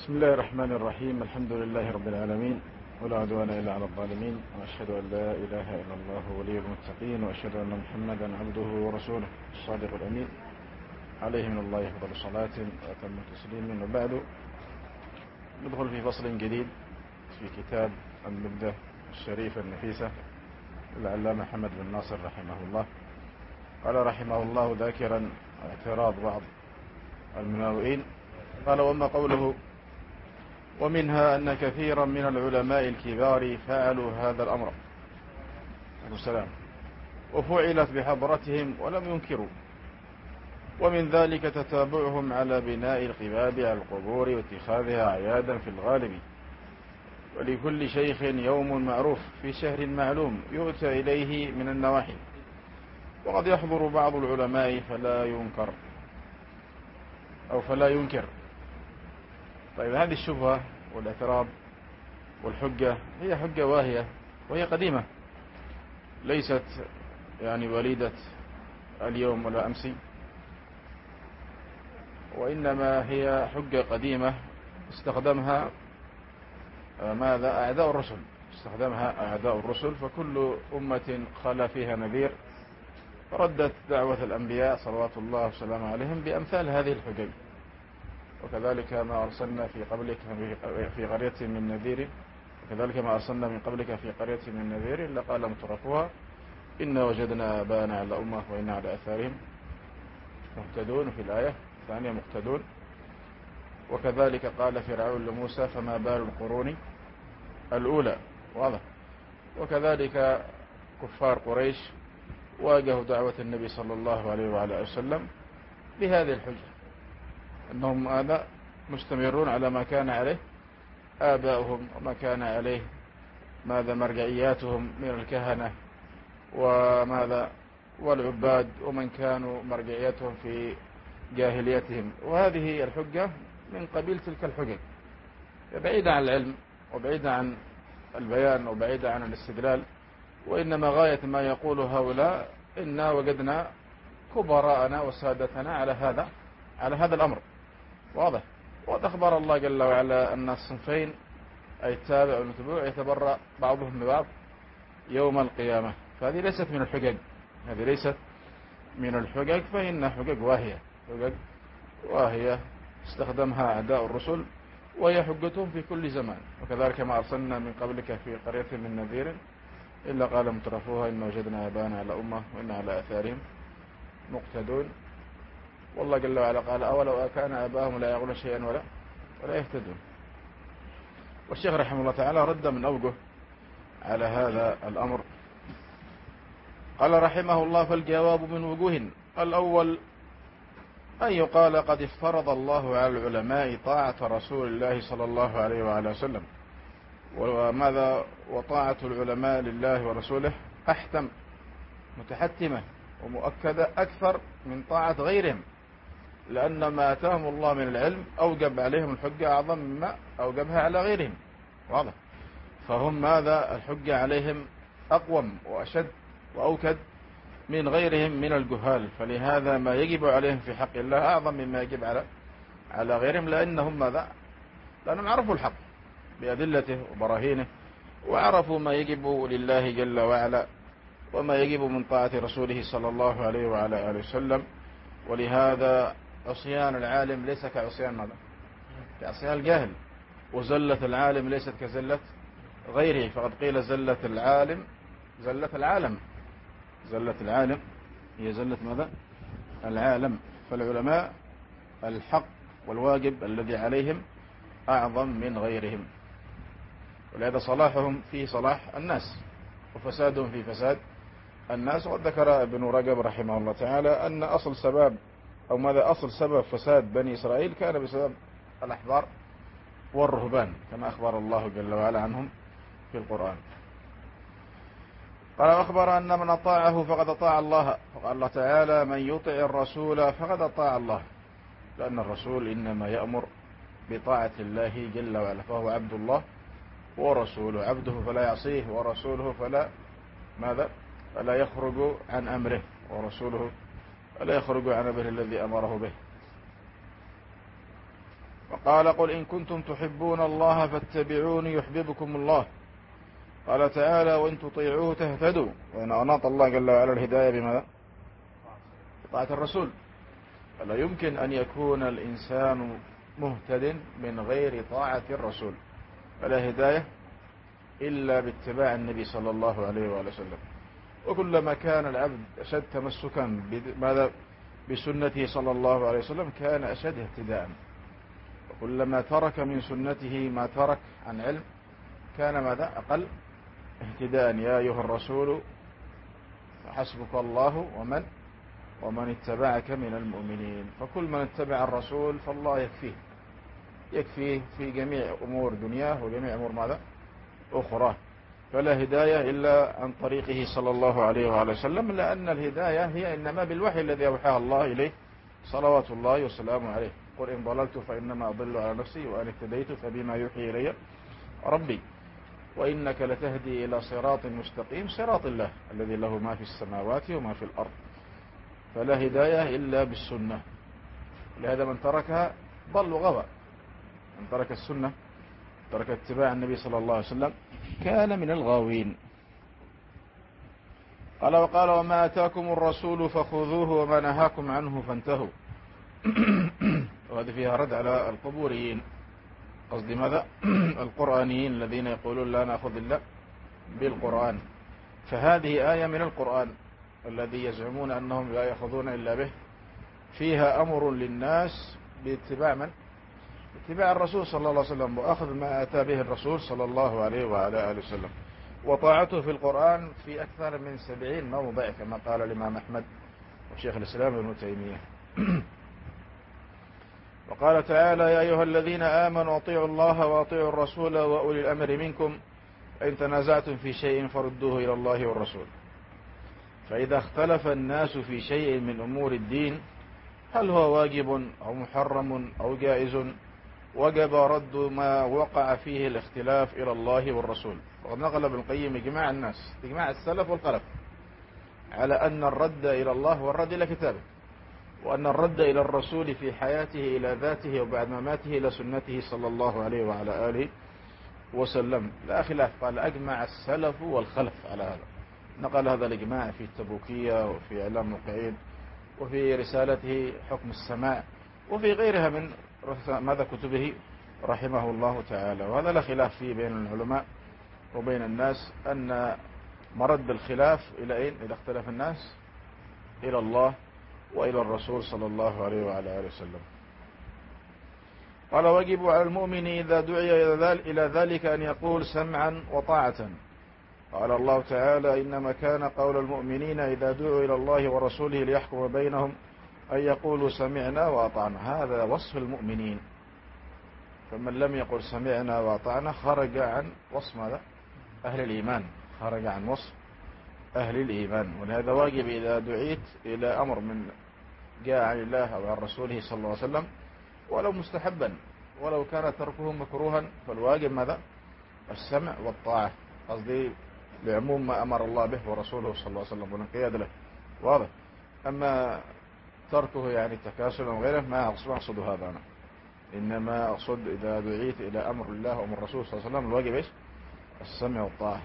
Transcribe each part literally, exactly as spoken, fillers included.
بسم الله الرحمن الرحيم. الحمد لله رب العالمين، ولا عدوان إلا على الظالمين، وأشهد أن لا إله إلا الله ولي المتقين، وأشهد أن محمدا عبده ورسوله الصادق الأمين عليه من الله أفضل الصلاة وأتم التسليم. وبعد، ندخل في فصل جديد في كتاب المبدة الشريفة النفيسة للعلامة محمد بن ناصر رحمه الله. قال رحمه الله ذاكرا اعتراض بعض المناوئين، قال: وما قوله: ومنها أن كثيرا من العلماء الكبار فعلوا هذا الأمر السلام وفعلت بحضرتهم ولم ينكروا، ومن ذلك تتابعهم على بناء القباب على القبور واتخاذها أعيادا في الغالب، ولكل شيخ يوم معروف في شهر معلوم يؤتى إليه من النواحي، وقد يحضر بعض العلماء فلا ينكر أو فلا ينكر. طيب، هذه الشبهة والاعتراض والحجة هي حجة واهية، وهي قديمة، ليست يعني وليدة اليوم ولا أمس، وإنما هي حجة قديمة استخدمها ماذا أعداء الرسل استخدمها أعداء الرسل فكل أمة خلا فيها نذير، فردت دعوة الأنبياء صلوات الله وسلامه عليهم بأمثال هذه الحجج. وكذلك ما أرسلنا في قبلك في قرية من نذير وكذلك ما أرسلنا من قبلك في قرية من نذير إلا قال مترفوها إنا وجدنا آباءنا على أمة وإنا على آثارهم مهتدون، في الآية الثانية مقتدون. وكذلك قال فرعون لموسى: فما بال القرون الأولى، واضح. وكذلك كفار قريش واجهوا دعوة النبي صلى الله عليه وعلى وسلم بهذه الحجة، أنهم هذا مستمرون على ما كان عليه آباؤهم وما كان عليه ماذا مرجعياتهم من الكهنة وماذا والعباد ومن كانوا مرجعياتهم في جاهليتهم. وهذه الحجة من قبيل تلك الحجج، بعيدة عن العلم وبعيدة عن البيان وبعيدة عن الاستدلال، وإنما غاية ما يقول هؤلاء: إنا وجدنا كبراءنا وسادتنا على هذا على هذا الأمر، واضح. وقد أخبر الله جل وعلا أن الصنفين أي التابع والمتبوع يتبرأ بعضهم ببعض يوم القيامة. فهذه ليست من الحجج هذه ليست من الحجج فإنها حجج واهية حجج واهية استخدمها أعداء الرسل، وهي حجتهم في كل زمان. وكذلك ما أرسلنا من قبلك في قرية من نذير إلا قال مترفوها إن وجدنا آباءنا على أمة وإنا على آثارهم مقتدون. والله جل وعلا قال: أولو كان آباءهم لا يعقلون شيئا ولا ولا يهتدون. والشيخ رحمه الله تعالى رد من أوجه على هذا الأمر. قال رحمه الله: فالجواب من وجوه. الأول أن يقال: قد افترض الله على العلماء طاعة رسول الله صلى الله عليه وعلى وسلم، وماذا وطاعة العلماء لله ورسوله أحتم متحتمة ومؤكدة أكثر من طاعة غيرهم، لأن ما أتاهم الله من العلم أوجب عليهم الحجة أعظم مما أوجبها على غيرهم، واضح. فهم ماذا الحجة عليهم أقوم وأشد وأوكد من غيرهم من الجهال، فلهذا ما يجب عليهم في حق الله أعظم مما يجب على على غيرهم، لأنهم ماذا لأنهم عرفوا الحق بأدلته وبراهينه، وعرفوا ما يجب لله جل وعلا وما يجب من طاعة رسوله صلى الله عليه وعلى آله وسلم. ولهذا عصيان العالم ليس كعصيان ماذا كعصيان الجاهل، وزلة العالم ليست كزلة غيره، فقد قيل زلة العالم زلة العالم زلة العالم هي زلة ماذا العالم. فالعلماء الحق والواجب الذي عليهم أعظم من غيرهم، ولهذا صلاحهم في صلاح الناس وفسادهم في فساد الناس. وقد ذكر ابن رجب رحمه الله تعالى أن أصل سبب أو ماذا أصل سبب فساد بني إسرائيل كان بسبب الأحبار والرهبان، كما أخبر الله جل وعلا عنهم في القرآن. قال: أخبر أن من أطاعه فقد أطاع الله، وقال الله تعالى: من يطع الرسول فقد أطاع الله، لأن الرسول إنما يأمر بطاعة الله جل وعلا، فهو عبد الله ورسوله، عبده فلا يعصيه ورسوله فلا ماذا فلا يخرج عن أمره، ورسوله فلا يخرج عن أمره الذي أمره به. قال قل إن كنتم تحبون الله فاتبعوني يحببكم الله. قال تعالى وإن تطيعوه تهتدوا. وإن أناط الله جل وعلا الهداية بماذا؟ طاعة الرسول. فلا يمكن أن يكون الإنسان مهتد من غير طاعة الرسول، فلا هداية إلا باتباع النبي صلى الله عليه وآله وسلم. وكلما كان العبد أشد تمسكا بماذا؟ بسنته صلى الله عليه وسلم كان أشد اهتداء. وكلما ترك من سنته ما ترك عن علم كان ماذا؟ أقل اهتداء. يا أيها الرسول حسبك الله ومن ومن اتبعك من المؤمنين. فكل من اتبع الرسول فالله يكفيه يكفيه في جميع أمور دنياه وجميع أمور ماذا؟ أخرى. فلا هداية إلا عن طريقه صلى الله عليه وآله وسلم، لأن الهداية هي إنما بالوحي الذي أوحاه الله إليه صلوات الله وسلامه عليه. قل إن ضللت فإنما أضل على نفسي وإن اهتديت فبما يوحي إلي ربي وإنك لتهدي إلى صراط مستقيم صراط الله الذي له ما في السماوات وما في الأرض. فلا هداية إلا بالسنة. لهذا من تركها ضل وغوى. من ترك السنة ترك اتباع النبي صلى الله عليه وسلم كان من الغاوين. قال وقال وما آتاكم الرسول فخذوه وما نهاكم عنه فانتهوا. وهذا فيها رد على القبوريين، قصد ماذا؟ القرآنيين الذين يقولون لا نأخذ إلا بالقرآن. فهذه آية من القرآن الذي يزعمون أنهم لا يأخذون إلا به، فيها أمر للناس باتباع من؟ اتباع الرسول صلى الله عليه وسلم وأخذ ما أتى به الرسول صلى الله عليه وعلى آله وسلم. وطاعته في القرآن في أكثر من سبعين موضع كما قال الإمام أحمد وشيخ الإسلام ابن تيمية. وقال تعالى يا أيها الذين آمنوا اطيعوا الله واطيعوا الرسول وأولي الأمر منكم إن تنازعتم في شيء فردوه إلى الله والرسول. فإذا اختلف الناس في شيء من أمور الدين هل هو واجب أو محرم أو جائز وجب رد ما وقع فيه الاختلاف إلى الله والرسول. وقد نقل ابن القيم إجماع الناس إجماع السلف والخلف على أن الرد إلى الله هو الرد إلى كتابه، وأن الرد إلى الرسول في حياته إلى ذاته وبعد مماته إلى سنته صلى الله عليه وعلى آله وسلم لا خلاف. قال أجمع السلف والخلف على هذا. نقل هذا الإجماع في التبوكية وفي إعلام الموقعين وفي رسالته حكم السماع وفي غيرها من ماذا كتبه رحمه الله تعالى. وهذا لا خلاف فيه بين العلماء وبين الناس أن مرد الخلاف إلى أين؟ إذا اختلف الناس إلى الله وإلى الرسول صلى الله عليه وعلى آله وسلم. قال واجب على المؤمن إذا دعي إلى ذلك أن يقول سمعا وطاعة. قال الله تعالى إنما كان قول المؤمنين إذا دعوا إلى الله ورسوله ليحكم بينهم أن يقولوا سمعنا وأطعنا. هذا وصف المؤمنين. فمن لم يقل سمعنا وأطعنا خرج عن وصف ماذا؟ أهل الإيمان، خرج عن وصف أهل الإيمان. ولهذا واجب إذا دعيت إلى أمر من جاء عن الله أو عن رسوله صلى الله عليه وسلم ولو مستحبا ولو كان تركه مكروها فالواجب ماذا؟ السمع والطاعة، قصدي لعموم ما أمر الله به ورسوله صلى الله عليه وسلم والانقياد له. واضح. أما تركه يعني تكاسلا وغيره ما أقصد هذا أنا، إنما أقصد إذا دعيت إلى أمر الله وأمر الرسول صلى الله عليه وسلم الواجب إيش؟ السمع والطاعة.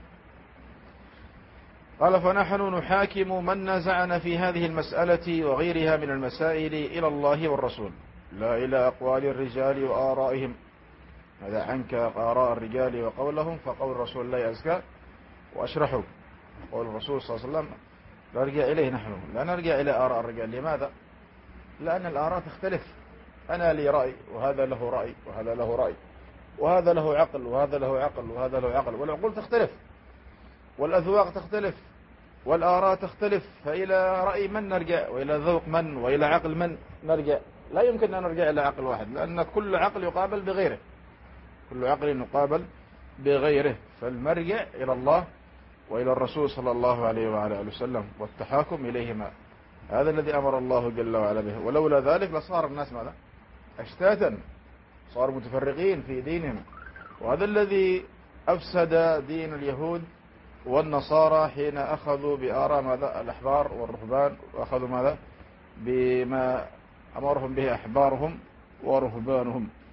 قال فنحن نحاكم من نزعنا في هذه المسألة وغيرها من المسائل إلى الله والرسول لا إلى أقوال الرجال وآرائهم. هذا عنك آراء الرجال وقولهم فقول الرسول لا يزكى وأشرحه. قول الرسول صلى الله عليه وسلم نرجع إليه، نحن لا نرجع إلى آراء الرجال. لماذا؟ لأن الآراء تختلف. أنا لي رأي وهذا له رأي وهذا له رأي وهذا له عقل وهذا له عقل وهذا له عقل، والعقول تختلف والأذواق تختلف والآراء تختلف. فإلى رأي من نرجع وإلى ذوق من وإلى عقل من نرجع؟ لا يمكن أن نرجع إلى عقل واحد، لأن كل عقل يقابل بغيره، كل عقل يقابل بغيره. فالمرجع إلى الله وإلى الرسول صلى الله عليه وعلى آله وسلم والتحاكم إليهما. هذا الذي أمر الله جل وعلا به. ولولا ذلك لصار الناس ماذا؟ أشتاتا، صاروا متفرقين في دينهم. وهذا الذي أفسد دين اليهود والنصارى حين أخذوا بآراء ماذا؟ الأحبار والرهبان، وأخذوا ماذا؟ بما أمرهم به أحبارهم ورهبانهم.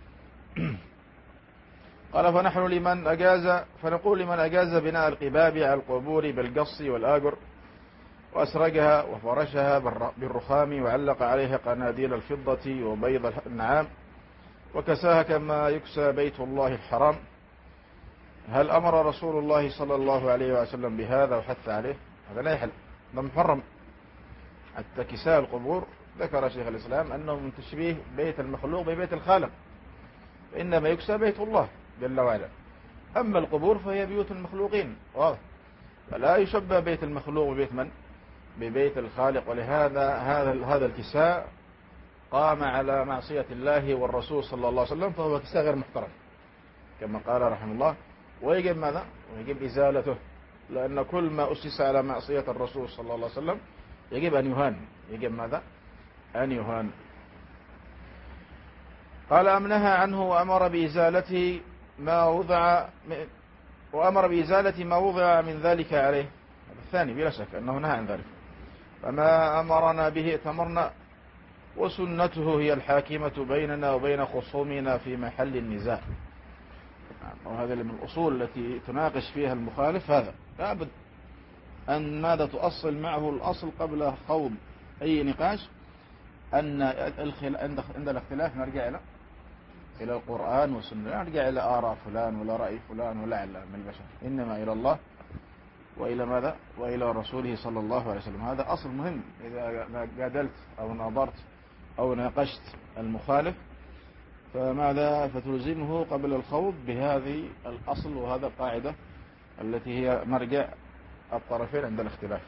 قال فنحن لمن أجاز فنقول لمن أجاز بناء القباب على القبور بالقص والآجر وأسرجها وفرشها بالرخام وعلق عليها قناديل الفضة وبيض النعام وكساها كما يكسى بيت الله الحرام، هل أمر رسول الله صلى الله عليه وسلم بهذا وحث عليه؟ هذا لا يحل، ده محرم. حتى كساء القبور ذكر شيخ الإسلام أنه من تشبيه بيت المخلوق ببيت الخالق، إنما يكسى بيت الله جل وعلا. أما القبور فهي بيوت المخلوقين، واضح، فلا يشبه بيت المخلوق ببيت من؟ ببيت الخالق. ولهذا هذا هذا الكساء قام على معصية الله والرسول صلى الله عليه وسلم، فهو كساء غير محترم كما قال رحمه الله، ويجب ماذا؟ ويجب إزالته، لأن كل ما أسس على معصية الرسول صلى الله عليه وسلم يجب أن يهان، يجب ماذا؟ أن يهان. قال أمنها عنه وأمر بإزالته ما وضع وأمر بإزالة ما وضع من ذلك عليه. الثاني بلا شك أنه نهى عن ذلك، فما أمرنا به ائتمرنا، وسنته هي الحاكمة بيننا وبين خصومنا في محل النزاع. وهذا من الأصول التي تناقش فيها المخالف، هذا لابد أن ماذا تؤصل معه الأصل قبل خوض أي نقاش، أن عند الاختلاف نرجع إلى إلى القرآن والسنة، لا نرجع إلى آراء فلان ولا رأي فلان ولا علم من البشر، إنما إلى الله وإلى ماذا؟ وإلى رسوله صلى الله عليه وسلم. هذا أصل مهم. إذا جادلت أو ناظرت أو ناقشت المخالف فماذا؟ فتلزمه قبل الخوض بهذه الأصل وهذا القاعدة التي هي مرجع الطرفين عند الاختلاف.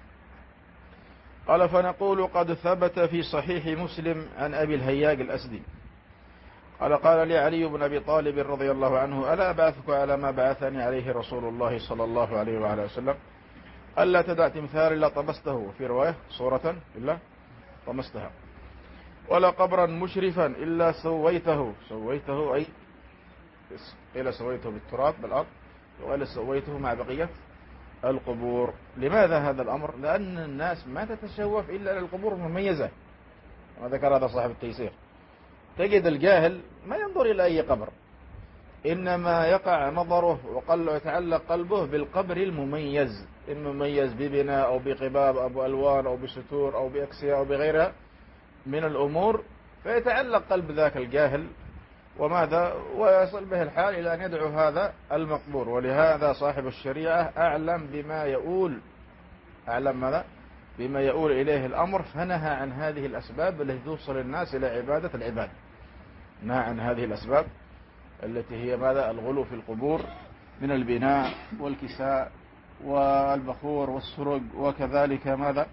قال فنقول قد ثبت في صحيح مسلم عن أبي الهياج الأسدي قال قال لي علي بن أبي طالب رضي الله عنه ألا أبعثك على ما بعثني عليه رسول الله صلى الله عليه وعلى وسلم ألا تدع تمثال إلا طمسته، وفي رواية صورة إلا طمستها، ولا قبرا مشرفا إلا سويته. سويته أي إلا سويته بالتراب بالأرض، وإلا سويته مع بقية القبور. لماذا هذا الأمر؟ لأن الناس ما تتشوف إلا للقبور المميزة، وذكر هذا صاحب التيسير. تجد الجاهل ما ينظر إلى أي قبر، إنما يقع نظره وقل يتعلق قلبه بالقبر المميز، المميز ببناء أو بقباب أو بألوان أو بستور أو بأكسية أو بغيرها من الأمور، فيتعلق قلب ذاك الجاهل وماذا؟ ويصل به الحال إلى أن يدعو هذا المقبور. ولهذا صاحب الشريعة أعلم بما يؤول أعلم ماذا؟ بما يؤول إليه الأمر، فنهى عن هذه الأسباب التي توصل الناس إلى عبادة العباد، نهى عن هذه الأسباب التي هي ماذا؟ الغلو في القبور من البناء والكساء والبخور والسرج، وكذلك ماذا؟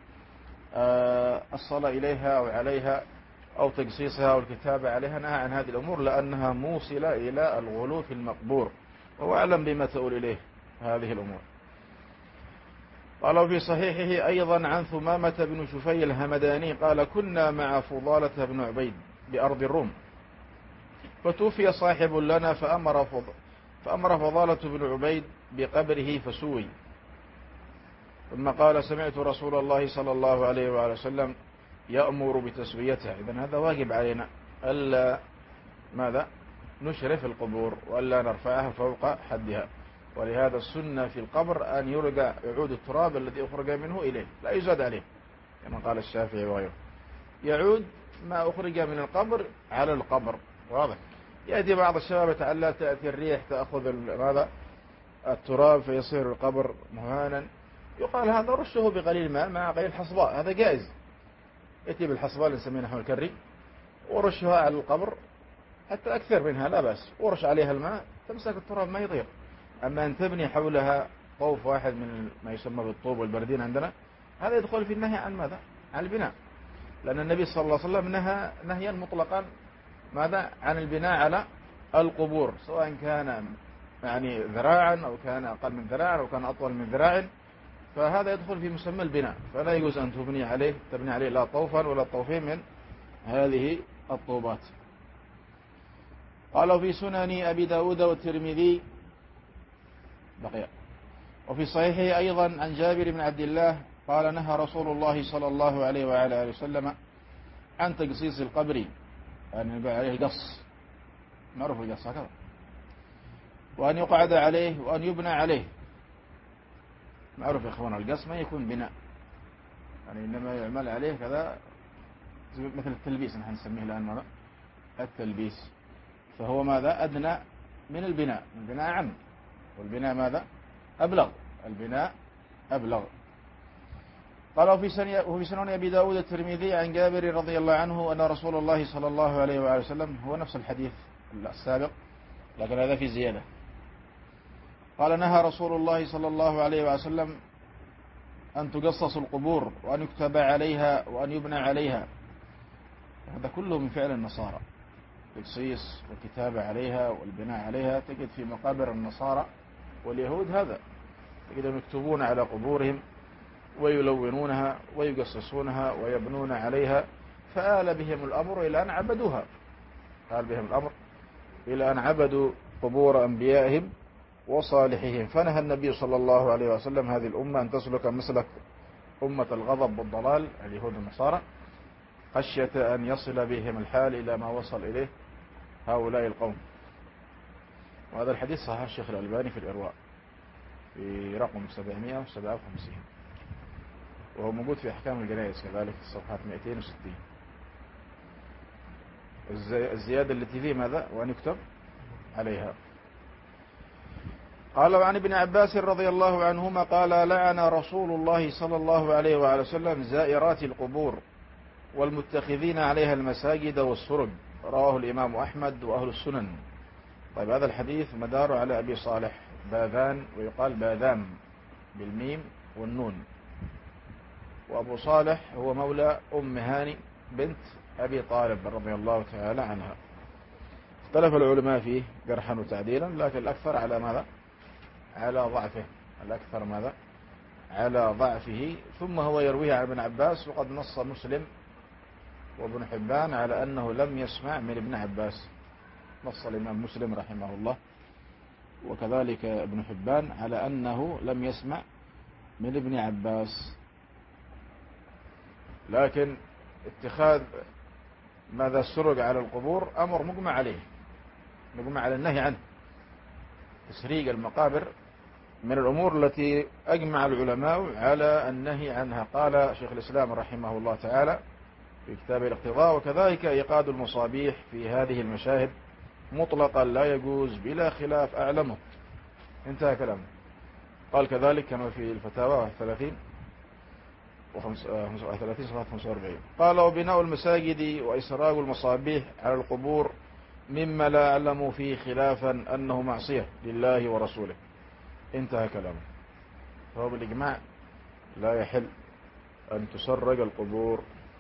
آه الصلاة إليها أو عليها أو تجسيسها أو الكتابة عليها، نهى عن هذه الأمور لأنها موصلة إلى الغلو في المقبور، وهو أعلم بما تؤول إليه هذه الأمور. قال في صحيحه أيضا عن ثمامة بن شفي الهمداني قال كنا مع فضالة بن عبيد بأرض الروم، فتوفي صاحب لنا فأمر, فض... فأمر فضالة بن عبيد بقبره فسوي، ثم قال سمعت رسول الله صلى الله عليه وآله وسلم يأمر بتسويتها. إذن هذا واجب علينا ألا ماذا؟ نشرف القبور وألا نرفعها فوق حدها. ولهذا السنة في القبر أن يرجع يعود التراب الذي أخرج منه إليه، لا يزاد عليه كما قال الشافعي وغيره، يعود ما أخرج من القبر على القبر. واضح؟ يأتي بعض الشباب يتعلق تأتي الريح تأخذ ماذا؟ التراب فيصير القبر مهانا، يقال هذا رشه بقليل ماء مع قليل حصباء، هذا جائز. يأتي بالحصباء اللي نسميه نحن الكري ورشها على القبر حتى أكثر منها لا بأس، ورش عليها الماء تمسك التراب ما يطير. أما أن تبني حولها طوف واحد من ما يسمى بالطوب والبردين عندنا، هذا يدخل في النهي عن ماذا؟ عن البناء، لأن النبي صلى الله عليه وسلم نهى نهيا مطلقا ماذا؟ عن البناء على القبور، سواء كان يعني ذراعا أو كان أقل من ذراع أو كان أطول من ذراع، فهذا يدخل في مسمى البناء، فلا يجوز أن تبني عليه تبني عليه لا طوفا ولا طوفين من هذه الطوبات. قالوا في سنن أبي داود والترمذي بقي، وفي صحيحه أيضا عن جابر بن عبد الله قال نهى رسول الله صلى الله عليه وعلى آله وسلم عن تقصيص القبر، أن يبقى عليه قص معروف القص هكذا، وأن يقعد عليه وأن يبنى عليه. معروف يا إخوان القص ما يكون بناء، يعني إنما يعمل عليه كذا مثل التلبيس، نحن نسميه الآن ماذا؟ التلبيس. فهو ماذا؟ أدنى من البناء، البناء عم، والبناء ماذا؟ أبلغ، البناء أبلغ. قال وفي سنن أبي داود الترمذي عن جابر رضي الله عنه أن رسول الله صلى الله عليه وآله وسلم، هو نفس الحديث السابق لكن هذا في زيادة، قال نهى رسول الله صلى الله عليه وآله وسلم أن تقصص القبور وأن يكتب عليها وأن يبنى عليها. هذا كله من فعل النصارى، تقصيص والكتابة عليها والبناء عليها تجد في مقابر النصارى واليهود، هذا تجدهم يكتبون على قبورهم ويلونونها ويقصصونها ويبنون عليها، فآل بهم الأمر إلى أن عبدوها، آل بهم الأمر إلى أن عبدوا قبور أنبيائهم وصالحهم. فنهى النبي صلى الله عليه وسلم هذه الأمة أن تسلك مسلك أمة الغضب والضلال اليهود والنصارى، خشية أن يصل بهم الحال إلى ما وصل إليه هؤلاء القوم. وهذا الحديث صحيح الشيخ الألباني في الإرواء في رقم سبعمائة وسبعة وخمسين، وهو موجود في أحكام الجنائز كذلك في الصفحات مئتين وستين. الزيادة التي فيه ماذا؟ وأن يكتب عليها. قال وعن ابن عباس رضي الله عنهما قال لعن رسول الله صلى الله عليه وآله وسلم زائرات القبور والمتخذين عليها المساجد والسرج، رواه الإمام أحمد وأهل السنن. طيب هذا الحديث مدار على أبي صالح باذان، ويقال باذام بالميم والنون، وأبو صالح هو مولى أم هاني بنت أبي طالب رضي الله تعالى عنها. اختلف العلماء فيه جرحا وتعديلا، لكن الأكثر على ماذا؟ على ضعفه، الأكثر ماذا؟ على ضعفه. ثم هو يرويه عن ابن عباس، وقد نص مسلم وابن حبان على أنه لم يسمع من ابن عباس، نص الإمام مسلم رحمه الله وكذلك ابن حبان على أنه لم يسمع من ابن عباس. لكن اتخاذ ماذا السرج على القبور أمر مجمع عليه، مجمع على النهي عنه. تسريق المقابر من الأمور التي أجمع العلماء على النهي عنها. قال شيخ الإسلام رحمه الله تعالى في كتاب الاقتضاء وكذلك إيقاد المصابيح في هذه المشاهد مطلقا لا يجوز بلا خلاف أعلمه. انتهى كلامه. قال كذلك كما في الفتاوى ثلاثين وثلاثين صفحة خمسة وأربعين. قال وبناء المساجد وإسراج المصابيح على القبور مما لا أعلم فيه خلافا أنه معصية لله ورسوله. انتهى كلامه. فهو بالإجماع لا يحل أن تسرج القبور.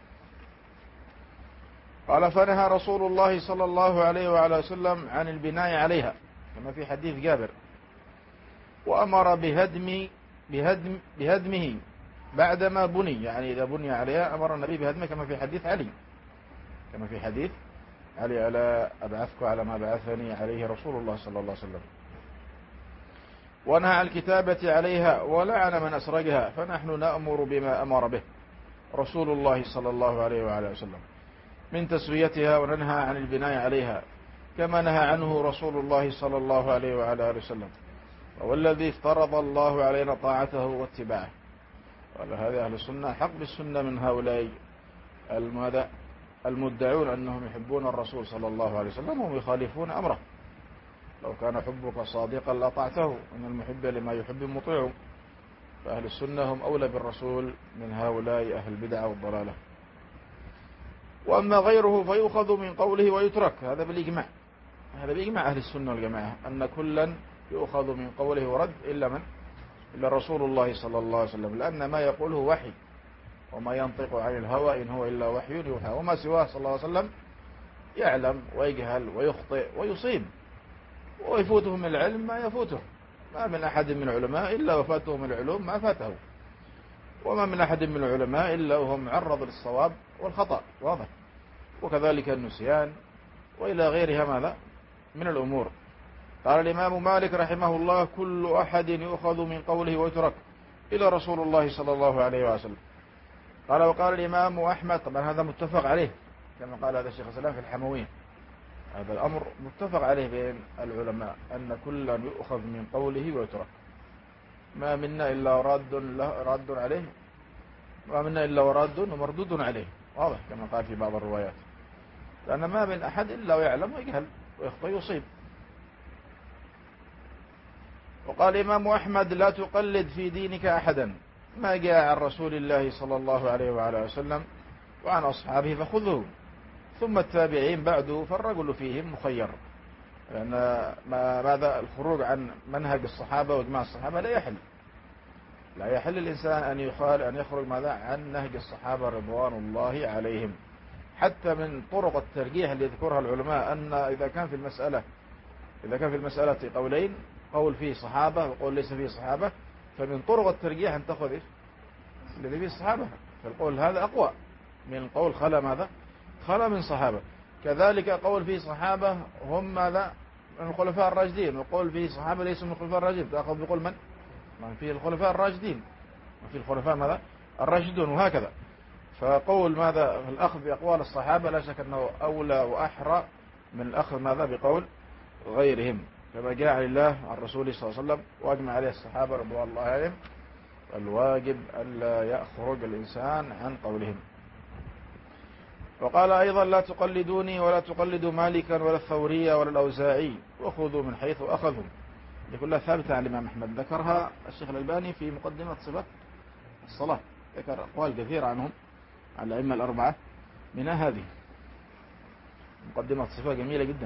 قال فنهى رسول الله صلى الله عليه وعلى وسلم عن البناء عليها كما في حديث جابر، وأمر بهدم بهدم بهدمه بعدما بني، يعني إذا بني عليها أمر النبي بهدمه كما في حديث علي، كما في حديث علي ألا أبعثك على ما بعثني عليه رسول الله صلى الله عليه وسلم. ونهى عن الكتابة عليها ولعن من أسرجها، فنحن نأمر بما أمر به رسول الله صلى الله عليه وعلى وسلم من تسويتها، وننهى عن البناء عليها كما نهى عنه رسول الله صلى الله عليه وعلى وسلم، والذي افترض الله علينا طاعته واتباعه. قال هذا أهل السنة حق بالسنة من هؤلاء المدعون أنهم يحبون الرسول صلى الله عليه وسلم وهم يخالفون أمره. لو كان حبك صادقا لأطعته، إن المحب لما يحب مطيع. فأهل السنة هم أولى بالرسول من هؤلاء أهل البدع والضلالة. وأما غيره فيؤخذ من قوله ويترك، هذا بالإجماع، هذا بإجماع أهل السنة والجماعة أن كلا يؤخذ من قوله ورد إلا من؟ إلا رسول الله صلى الله عليه وسلم، لأن ما يقوله وحي، وما ينطق عن الهوى إن هو إلا وحي يوحى، وما سواه صلى الله عليه وسلم يعلم ويجهل ويخطئ ويصيب ويفوته من العلم ما يفوته. ما من أحد من العلماء إلا وفاته من العلوم ما فاته، وما من أحد من العلماء إلا وهو معرض للصواب والخطأ، واضح. وكذلك النسيان وإلى غيرها ماذا من الأمور. قال الإمام مالك رحمه الله كل أحد يؤخذ من قوله ويترك إلى رسول الله صلى الله عليه وسلم. قال وقال الإمام أحمد، طبعا هذا متفق عليه كما قال هذا الشيخ السلام في الحموية، هذا الأمر متفق عليه بين العلماء أن كلا يؤخذ من قوله ويترك، ما منا إلا راد له راد عليه، ما منا إلا وراد ومردود عليه، واضح كما قال في بعض الروايات، لأن ما من أحد إلا ويعلم ويجهل ويخطئ يصيب. وقال الإمام أحمد: لا تقلد في دينك أحدا، ما جاء عن رسول الله صلى الله عليه وعلى وسلم وعن أصحابه فخذه، ثم التابعين بعد فالرجل فيهم مخير، لأن ما ماذا الخروج عن منهج الصحابة وإجماع الصحابة لا يحل، لا يحل الإنسان أن يخال أن يخرج ماذا عن نهج الصحابة رضوان الله عليهم. حتى من طرق الترجيح اللي يذكرها العلماء أن إذا كان في المسألة إذا كان في المسألة قولين، قول فيه صحابة وقول ليس فيه صحابة، فمن طرق الترجيح أن تأخذ الذي فيه الصحابة، فالقول هذا أقوى من القول خلا ماذا خلا من صحابة. كذلك قول فيه صحابة هم ماذا من الخلفاء الراشدين، وقول فيه صحابة ليسوا من الخلفاء الراشدين، تأخذ بقول من من فيه الخلفاء الراشدين وفي الخلفاء ماذا الراشدون، وهكذا. فقول ماذا الأخذ بأقوال الصحابة لا شك أنه أولى وأحرى من الأخذ ماذا بقول غيرهم، كما جاء عن الله عن رسوله صلى الله عليه وسلم وأجمع عليه الصحابة رضوان الله عليهم، الواجب ألا يخرج الإنسان عن قولهم. وقال أيضا: لا تقلدوني ولا تقلدوا مالكا ولا الثورية ولا الأوزاعي، وخذوا من حيث أخذهم. دي كلها ثابتة عن الإمام أحمد، ذكرها الشيخ الألباني في مقدمة صفة الصلاة، ذكر أقوال كثيرة عنهم على الأئمة الأربعة، منها هذه مقدمة صفة جميلة جدا.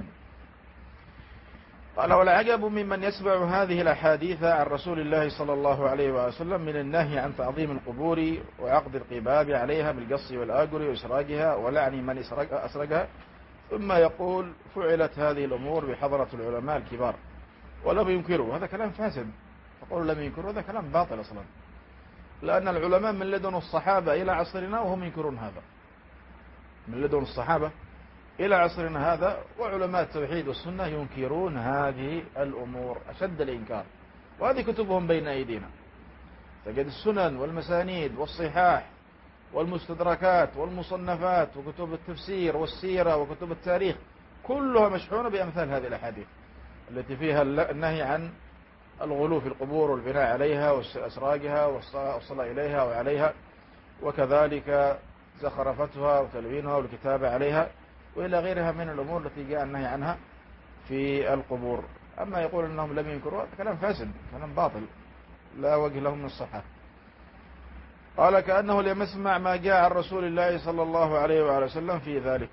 قال: والعجب ممن يسمع هذه الأحاديث عن رسول الله صلى الله عليه وسلم من النهي عن تعظيم القبور وعقد القباب عليها بالقص والآجر وإسراجها ولعن من أسرجها، ثم يقول: فعلت هذه الأمور بحضرة العلماء الكبار ولم ينكروا. هذا كلام فاسد، فقولوا لم ينكروا هذا كلام باطل أصلا، لأن العلماء من لدن الصحابة إلى عصرنا وهم ينكرون هذا، من لدن الصحابة إلى عصرنا هذا وعلماء التوحيد والسنة ينكرون هذه الأمور أشد الإنكار، وهذه كتبهم بين أيدينا، تجد السنن والمسانيد والصحاح والمستدركات والمصنفات وكتب التفسير والسيرة وكتب التاريخ كلها مشحونة بأمثال هذه الأحاديث التي فيها النهي عن الغلو في القبور والبناء عليها وإسراجها والصلاة إليها وعليها، وكذلك زخرفتها وتلوينها والكتابة عليها وإلى غيرها من الأمور التي جاء النهي عنها في القبور. أما يقول أنهم لم ينكروا هذا كلام فاسد، كلام باطل لا وجه له من الصحة. قال: كأنه لم يسمع ما جاء عن رسول الله صلى الله عليه وآله وسلم في ذلك.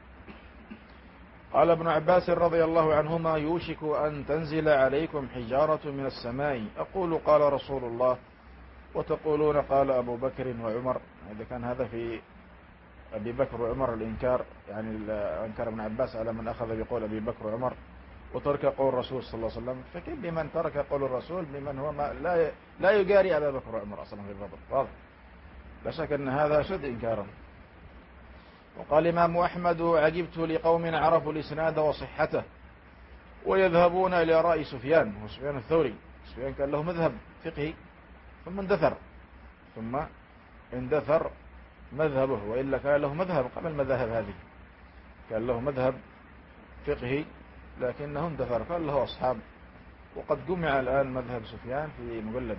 قال ابن عباس رضي الله عنهما: يوشك أن تنزل عليكم حجارة من السماء، أقول قال رسول الله وتقولون قال أبو بكر وعمر. إذا كان هذا في أبي بكر وعمر الإنكار، يعني أنكر ابن عباس على من أخذ بقول أبي بكر وعمر وترك قول الرسول صلى الله عليه وسلم، فكيف بمن ترك قول الرسول بمن هو ما لا لا يجاري أبا بكر وعمر أصلا في الفضل؟ واضح لا شك أن هذا شد إنكارا. وقال الإمام أحمد: عجبت لقوم عرفوا الإسناد وصحته ويذهبون إلى رأي سفيان وسفيان الثوري. سفيان كان له مذهب فقهي ثم اندثر ثم اندثر مذهبه، وإلا كان له مذهب قبل المذاهب هذه، كان له مذهب فقهي لكنه اندثر، كان له أصحاب، وقد جمع الآن مذهب سفيان في مجلد.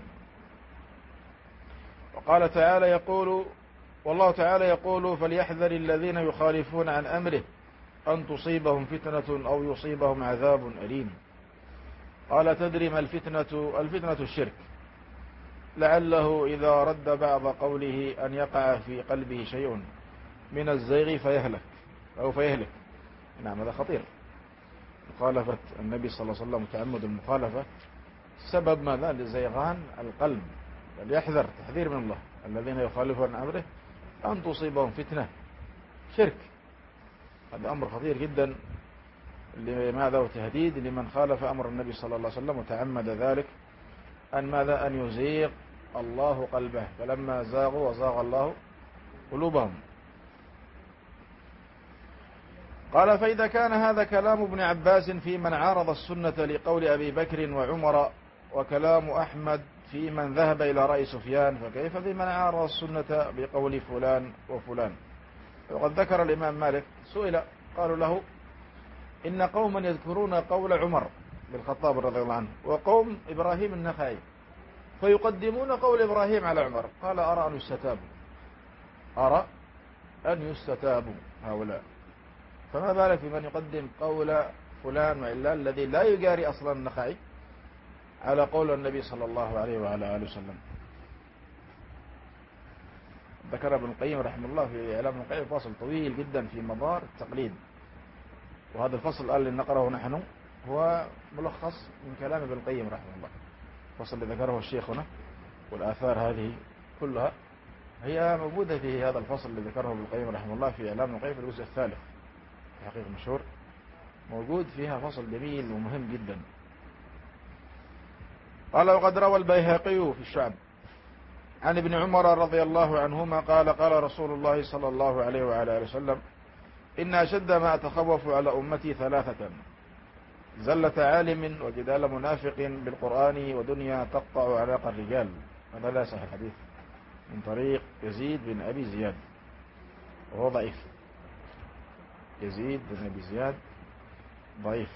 وقال تعالى يقول والله تعالى يقول: فليحذر الذين يخالفون عن أمره أن تصيبهم فتنة أو يصيبهم عذاب أليم. قال: تدري ما الفتنة؟ الفتنة الشرك، لعله إذا رد بعض قوله أن يقع في قلبه شيء من الزيغ فيهلك أو فيهلك. نعم هذا خطير، مخالفة النبي صلى الله عليه وسلم وتعمد المخالفة سبب ماذا؟ لزيغان القلب. فليحذر، تحذير من الله، الذين يخالفون عن أمره أن تصيبهم فتنة شرك. هذا أمر خطير جدا، لماذا؟ وتهديد لمن خالف أمر النبي صلى الله عليه وسلم وتعمد ذلك، أن ماذا؟ أن يزيغ الله قلبه، فلما زاغوا وزاغ الله قلوبهم. قال: فإذا كان هذا كلام ابن عباس في من عارض السنة لقول أبي بكر وعمر، وكلام أحمد في من ذهب إلى رأي سفيان، فكيف بمن عارض السنة بقول فلان وفلان؟ وقد ذكر الإمام مالك، سئل قالوا له: إن قوما يذكرون قول عمر بن الخطاب رضي الله عنه وقوم إبراهيم النخعي فيقدمون قول إبراهيم على عمر، قال أرى أن يستتابوا، أرى أن يستتابوا هؤلاء، فما بالك بمن يقدم قول فلان وعلان الذي لا يجاري أصلا النخعي على قول النبي صلى الله عليه وعلى آله وسلم. ذكر ابن القيم رحمه الله في إعلام ابن القيم فصل طويل جدا في مدار التقليد، وهذا الفصل الذي نقرأه نحن هو ملخص من كلام ابن القيم رحمه الله. الفصل اللي ذكره الشيخ هنا والآثار هذه كلها هي موجودة في هذا الفصل اللي ذكره ابن القيم رحمه الله في إعلام ابن القيم في الجزء الثالث، في حقيقة مشهور، موجود فيها فصل جميل ومهم جدا. قال وقد روى البيهقي في الشعب عن ابن عمر رضي الله عنهما قال قال رسول الله صلى الله عليه وعلى آله وسلم إن أشد ما أتخوف على أمتي ثلاثة: زلة عالم وجدال منافق بالقرآن ودنيا تقطع عناق الرجال. هذا لا صحيح الحديث من طريق يزيد بن أبي زياد وهو ضعيف. يزيد بن أبي زياد ضعيف.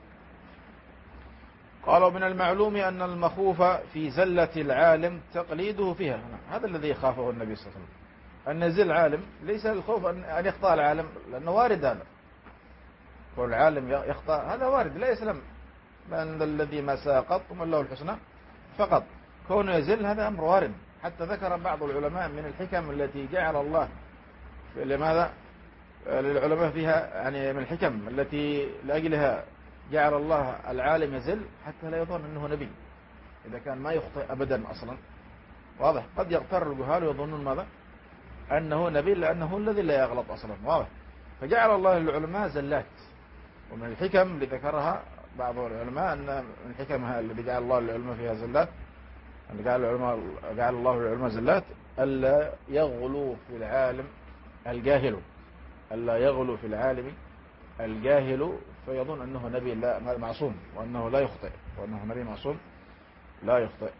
قالوا من المعلوم أن المخوف في زلة العالم تقليده فيها. هذا الذي يخافه النبي صلى الله عليه وسلم، أن يزل عالم، ليس الخوف أن يخطأ العالم، لأنه وارد هذا، والعالم يخطأ هذا وارد لا يسلم، من الذي ما ساقط ومن له الحسنى فقط، كونه يزل هذا أمر وارد. حتى ذكر بعض العلماء من الحكم التي جعل الله، لماذا للعلماء فيها يعني من الحكم التي لأجلها جعل الله العالم يزل حتى لا يظن أنه نبي، إذا كان ما يخطئ أبدا أصلا، واضح. قد يغتر الجهال ويظنون ماذا أنه نبي لأنه الذي لا يغلط أصلا، واضح. فجعل الله للعلماء زلات، ومن الحكم اللي ذكرها بعض العلماء أن من حكمها الذي جعل الله للعلماء فيها زلات، أن جعل العلماء جعل الله للعلماء زلات ألا يغلو في العالم الجاهل، ألا يغلو في العالم الجاهل فيظن أنه نبي لا معصوم، وأنه لا يخطئ، وأنه نبي معصوم لا يخطئ.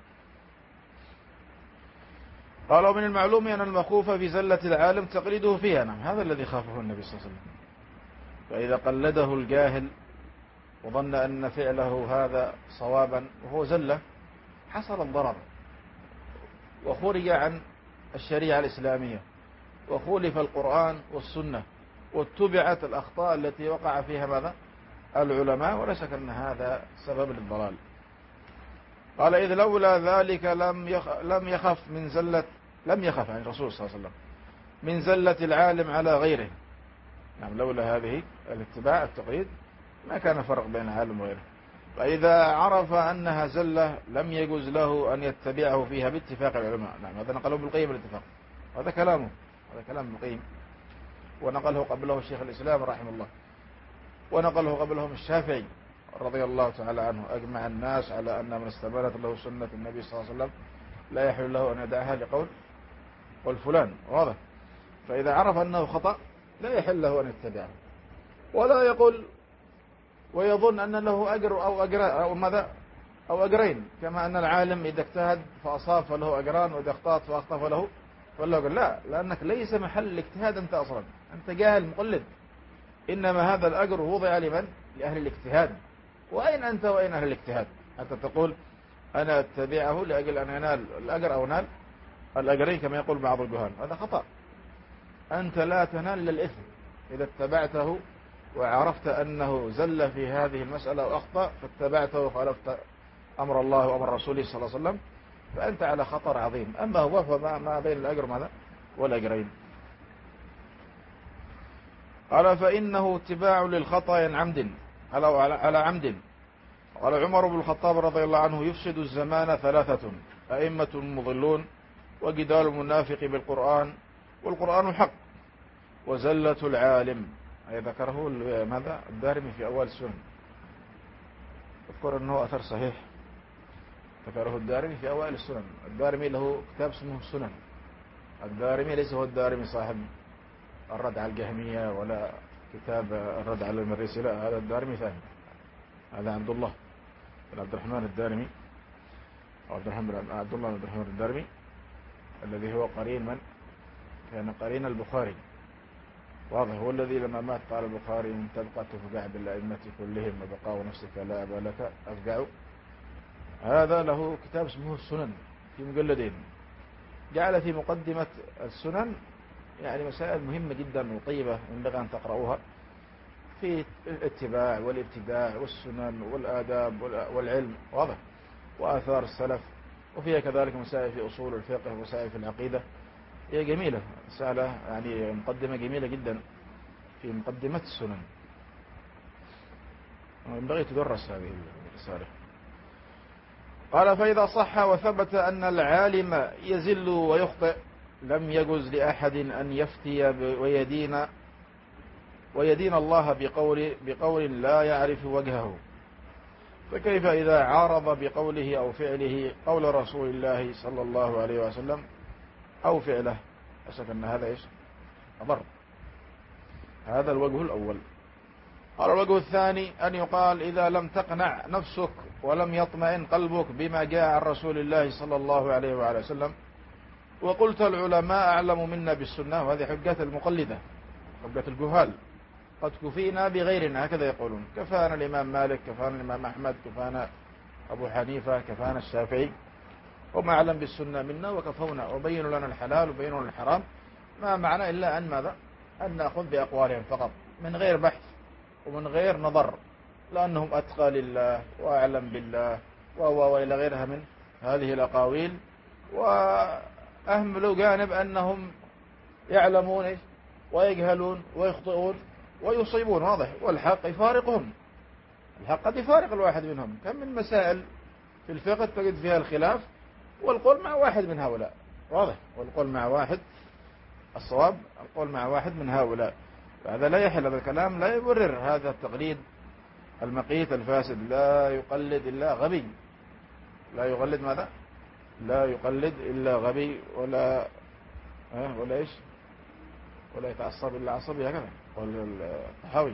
قالوا من المعلوم أن المخوف في زلة العالم تقليده فيها. نعم، هذا الذي خافه النبي صلى الله عليه وسلم. فإذا قلده الجاهل وظن أن فعله هذا صوابا وهو زلة حصل الضرر، وخرج عن الشريعة الإسلامية، وخولف القرآن والسنة، واتبعت الأخطاء التي وقع فيها ماذا العلماء، ولا شك أن هذا سبب للضلال. قال إذ لولا ذلك لم لم يخف من زلة لم يخف عن الرسول صلى الله عليه وسلم من زلة العالم على غيره. نعم، لولا هذه الاتباع التقليد ما كان فرق بين العالم وغيره. فإذا عرف أنها زلة لم يجوز له أن يتبعه فيها باتفاق العلماء. نعم، هذا نقله ابن القيم بالاتفاق، هذا كلامه، هذا كلام ابن القيم، ونقله قبله الشيخ الإسلام رحمه الله، ونقله قبلهم الشافعي رضي الله تعالى عنه. أجمع الناس على أن من استبانت له سنة النبي صلى الله عليه وسلم لا يحل له أن يدعها لقول قول فلان، واضح. فإذا عرف أنه خطأ لا يحل له أن يتبعه، ولا يقول ويظن أن له أجر أو أجر أو ماذا أو أجرين، كما أن العالم إذا اجتهد فأصاب فله أجران، وإذا اخطأت فأخطأ فله فله أجر. لا، لأنك ليس محل الاجتهاد أنت أصلا، أنت جاهل مقلد، إنما هذا الأجر وضع لمن؟ لأهل الاجتهاد. وأين أنت وأين أهل الاجتهاد؟ أنت تقول أنا أتبعه لأجل أن ينال الأجر أو نال الأجرين كما يقول بعض الجهال، هذا خطأ. أنت لا تنال للإثم إذا اتبعته وعرفت أنه زل في هذه المسألة وأخطأ فاتبعته وخالفت أمر الله وأمر رسوله صلى الله عليه وسلم، فأنت على خطر عظيم. أما هو فما ما بين الأجر ماذا والأجرين. قال فإنه اتباع للخطأ عن عمد على عمد. قال عمر بن الخطاب رضي الله عنه يفسد الزمان ثلاثة: أئمة مضلون، وجدال المنافق بالقرآن والقرآن حق، وزلة العالم. أي ذكره ماذا الدارمي في أول السنن، أذكر أنه أثر صحيح، ذكره الدارمي في أوائل السنن. الدارمي له كتاب اسمه السنن. الدارمي ليس هو الدارمي صاحب الرد على الجهمية ولا كتاب الرد على المريسي، لا، هذا الدارمي ثاني، هذا عبد الله بن عبد الرحمن الدارمي، أو عبد الرحمن عبد الله بن عبد الرحمن الدارمي، الذي هو قرين من كان قرين البخاري واضح. هو الذي لما مات قال البخاري إن تبقى تفقع بالأئمة كلهم وبقاء نفسك لا أبا لك أفقع. هذا له كتاب اسمه السنن في مجلدين، جعل في مقدمة السنن يعني مسائل مهمة جدا وطيبة ينبغي أن تقرأوها في الاتباع والابتداع والسنن والآداب والعلم، واضح، وآثار السلف، وفيها كذلك مسائل في أصول الفقه ومسائل في العقيدة. هي جميلة رسالة، يعني مقدمة جميلة جدا في مقدمة السنن، ينبغي تدرس هذه الرسالة. قال فإذا صح وثبت أن العالم يزل ويخطئ لم يجوز لأحد أن يفتي ويدين ويدين الله بقول, بقول لا يعرف وجهه، فكيف إذا عارض بقوله أو فعله قول رسول الله صلى الله عليه وسلم أو فعله؟ أشك أن هذا إيش أضر. هذا الوجه الأول. قال الوجه الثاني أن يقال إذا لم تقنع نفسك ولم يطمئن قلبك بما جاء عن رسول الله صلى الله عليه وعلى وسلم وقلت العلماء أعلم منا بالسنة، وهذه حجة المقلدة، حجة الجهال، قد كفينا بغيرنا، هكذا يقولون، كفانا الإمام مالك، كفانا الإمام أحمد، كفانا أبو حنيفة، كفانا الشافعي، وما أعلم بالسنة منا وكفونا وبينوا لنا الحلال وبينوا لنا الحرام، ما معنى إلا أن ماذا؟ أن نأخذ بأقوالهم فقط من غير بحث ومن غير نظر، لأنهم أتقى لله وأعلم بالله وإلى غيرها من هذه الأقاويل، وأهملوا جانب أنهم يعلمون ويجهلون ويخطئون ويصيبون، واضح، والحق يفارقهم، الحق قد يفارق الواحد منهم. كم من مسائل في الفقه تجد فيها الخلاف والقول مع واحد من هؤلاء، واضح، والقول مع واحد الصواب، القول مع واحد من هؤلاء. هذا لا يحل، هذا الكلام لا يبرر هذا التقليد المقيت الفاسد. لا يقلد إلا غبي، لا يقلد ماذا؟ لا يقلد إلا غبي، ولا أه ولا إيش ولا يتعصب إلا عصبي، هكذا قال الطحاوي.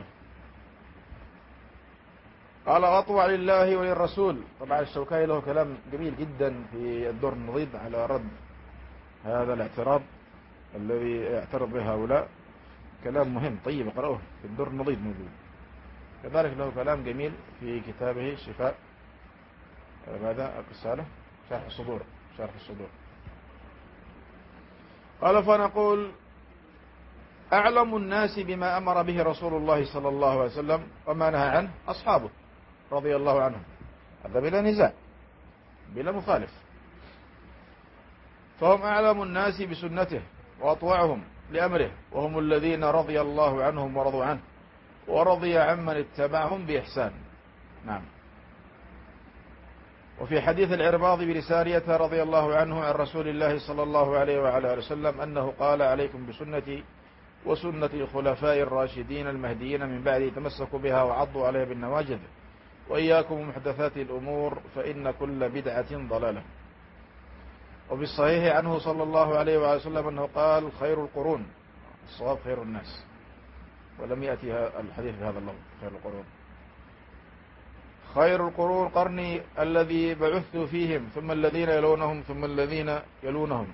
قال أطوع لله وللرسول. طبعا الشوكاني له كلام جميل جدا في الدر النضيد على رد هذا الاعتراض الذي يعترض به هؤلاء، كلام مهم طيب، اقرأوه في الدر النضيد موجود. كذلك له كلام جميل في كتابه شفاء ماذا الرسالة شرح الصدور، شرح الصدور. قال فنقول أعلم الناس بما أمر به رسول الله صلى الله عليه وسلم وما نهى عنه أصحابه رضي الله عنهم، هذا بلا نزاع بلا مخالف، فهم أعلم الناس بسنته وأطوعهم لأمره، وهم الذين رضي الله عنهم ورضوا عنه ورضي عمن اتبعهم بإحسان. نعم. وفي حديث العرباض بن سارية رضي الله عنه عن رسول الله صلى الله عليه وعلى آله وسلم أنه قال عليكم بسنتي وسنة الخلفاء الراشدين المهديين من بعدي تمسكوا بها وعضوا عليها بالنواجذ وإياكم محدثات الأمور فإن كل بدعة ضلالة. وفي الصحيح عنه صلى الله عليه وعلى وسلم أنه قال خير القرون، الصواب خير الناس، ولم يأتي الحديث بهذا اللفظ خير القرون. خير القرون قرني الذي بعثت فيهم ثم الذين يلونهم ثم الذين يلونهم.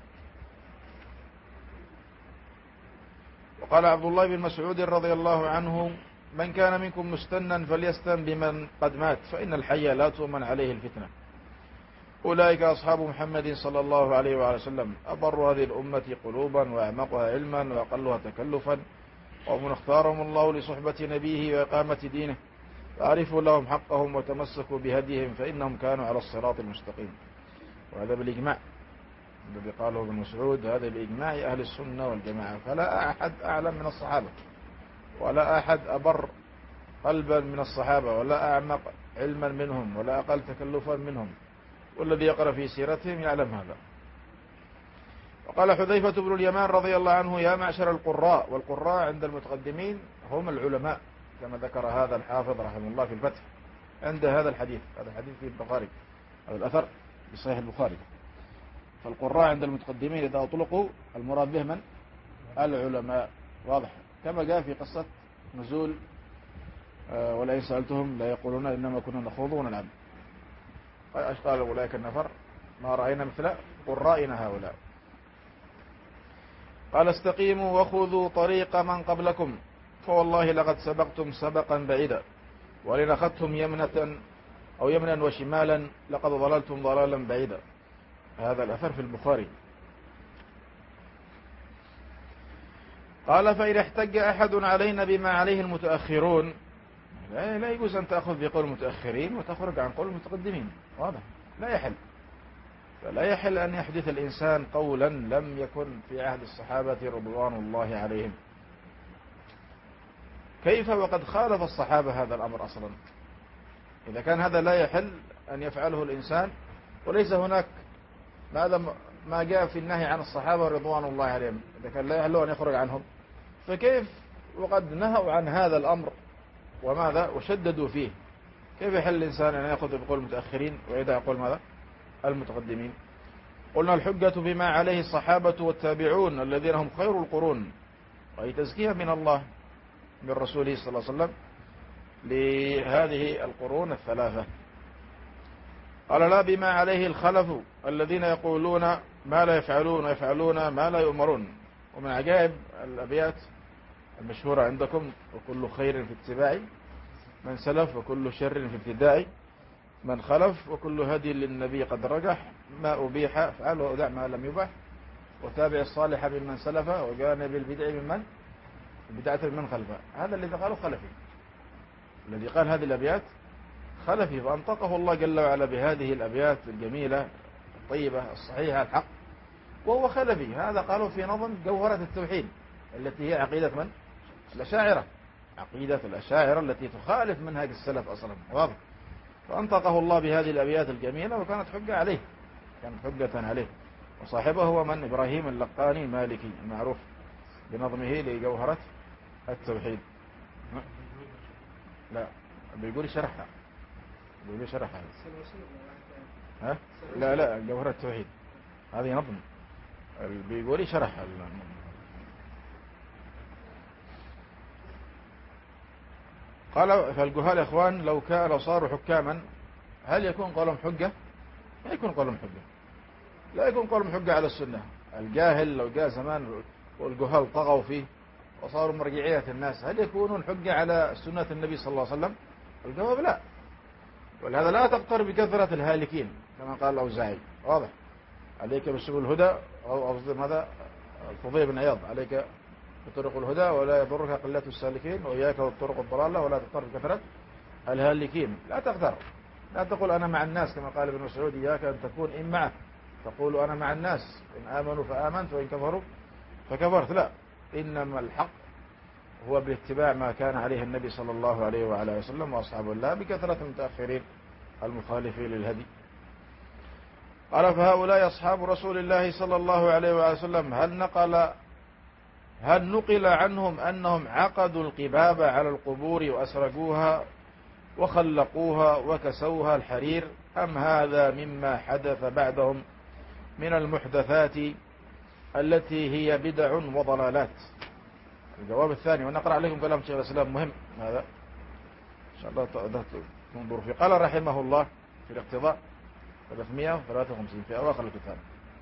وقال عبد الله بن مسعود رضي الله عنه من كان منكم مستنا فليستن بمن قد مات فإن الحي لا تؤمن عليه الفتنة. أولئك أصحاب محمد صلى الله عليه وعلى وسلم أبر هذه الأمة قلوبا وأعمقها علما وأقلها تكلفا، ومن اختارهم الله لصحبة نبيه وإقامة دينه، فأعرفوا لهم حقهم وتمسكوا بهديهم فإنهم كانوا على الصراط المستقيم. وهذا بالإجماع الذي قاله ابن مسعود، هذا بإجماع أهل السنة والجماعة، فلا أحد أعلم من الصحابة ولا أحد أبر قلبا من الصحابة ولا أعمق علما منهم ولا أقل تكلفا منهم، والذي يقرأ في سيرتهم يعلم هذا. وقال حذيفة بن اليمان رضي الله عنه يا معشر القراء، والقراء عند المتقدمين هم العلماء كما ذكر هذا الحافظ رحمه الله في الفتح عند هذا الحديث، هذا الحديث في البخاري، هذا الأثر في صحيح البخاري. فالقراء عند المتقدمين إذا أطلقوا المراد به من؟ العلماء، واضح، كما جاء في قصة نزول ولئن سألتهم لا يقولون إنما كنا نخوض ونلعب. ايش قال أولئك النفر؟ ما رأينا مثل قرائنا هؤلاء. قال استقيموا وخذوا طريق من قبلكم فوالله لقد سبقتم سبقا بعيدا ولئن أخذتم يمنة أو يمنا وشمالا لقد ضللتم ضلالا بعيدا. هذا الأثر في البخاري. قال فإن احتج أحد علينا بما عليه المتأخرون، لا يجوز أن تأخذ بقول المتأخرين وتخرج عن قول المتقدمين، واضح، لا يحل. فلا يحل أن يحدث الإنسان قولا لم يكن في عهد الصحابة رضوان الله عليهم. كيف وقد خالف الصحابة هذا الأمر أصلا؟ إذا كان هذا لا يحل أن يفعله الإنسان وليس هناك ماذا ما جاء في النهي عن الصحابة رضوان الله عليهم، إذا كان لا يحل أن يخرج عنهم، فكيف وقد نهوا عن هذا الأمر وماذا وشددوا فيه؟ كيف يحل الإنسان أن يأخذ بقول المتأخرين وإذا يقول ماذا المتقدمين؟ قلنا الحجة بما عليه الصحابة والتابعون الذين هم خير القرون، وهي تزكية من الله من رسوله صلى الله عليه وسلم لهذه القرون الثلاثة. قال لا بما عليه الخلف الذين يقولون ما لا يفعلون ويفعلون ما لا يؤمرون. ومن عجائب الأبيات المشهورة عندكم: وكل خير في اتباع من سلف وكل شر في ابتداء من خلف وكل هدي للنبي قد رجح ما أبيح افعل ودع ما لم يبح وتابع الصالح ممن سلف وجانب البدع ممن بدعة من خلفه. هذا الذي قاله خلفي، الذي قال هذه الأبيات خلفي، فأنطقه الله جل وعلا بهذه الأبيات الجميلة الطيبة الصحيحة الحق، وهو خلفي. هذا قالوا في نظم جوهرة التوحيد التي هي عقيدة من؟ الأشاعرة، عقيدة الأشاعرة التي تخالف منهج السلف أصلا، واضح. فأنطقه الله بهذه الأبيات الجميلة وكانت حجة عليه، كانت حجة عليه. وصاحبه هو من؟ إبراهيم اللقاني المالكي المعروف بنظمه لجوهرة التوحيد. لا بيقول شرحها، بيقول شرحها. ها؟ لا لا جوهرة التوحيد هذه نظم، بيقول شرحها. قال فالجهال يا اخوان لو كان لو صاروا حكاما هل يكون قولهم حجة؟ لا يكون قولهم حجة، لا يكون قولهم حجة على السنة. الجاهل لو جاء زمان والجهال طغوا فيه وصاروا مرجعية الناس، هل يكونون حجة على سنة النبي صلى الله عليه وسلم؟ الجواب لا. ولهذا لا تغتر بكثرة الهالكين كما قال الأوزاعي، واضح. عليك بسبل الهدى أو ماذا الفضيل بن عياض، عليك بطرق الهدى ولا يضرك قلة السالكين وإياك والطرق الضلالة ولا تغتر بكثرة الهالكين. لا تغتر، لا تقول أنا مع الناس كما قال ابن مسعود: إياك أن تكون إن معه تقول أنا مع الناس، إن آمنوا فآمنت وإن كفروا فكفرت. لا، إنما الحق هو باتباع ما كان عليه النبي صلى الله عليه وعلى وسلم وأصحابه، الله بكثرة المتأخرين المخالفين للهدي. قال فهؤلاء أصحاب رسول الله صلى الله عليه وعلى وسلم هل نقل هل نقل عنهم أنهم عقدوا القباب على القبور وأسرقوها وخلقوها وكسوها الحرير، أم هذا مما حدث بعدهم من المحدثات التي هي بدع وضلالات؟ الجواب الثاني، ونقرأ عليكم كلام شيخ الإسلام مهم هذا إن شاء الله تنظر فيه. قال رحمه الله في الاقتضاء ثلاثمائة وثلاثة وخمسين في أواخر الكتاب،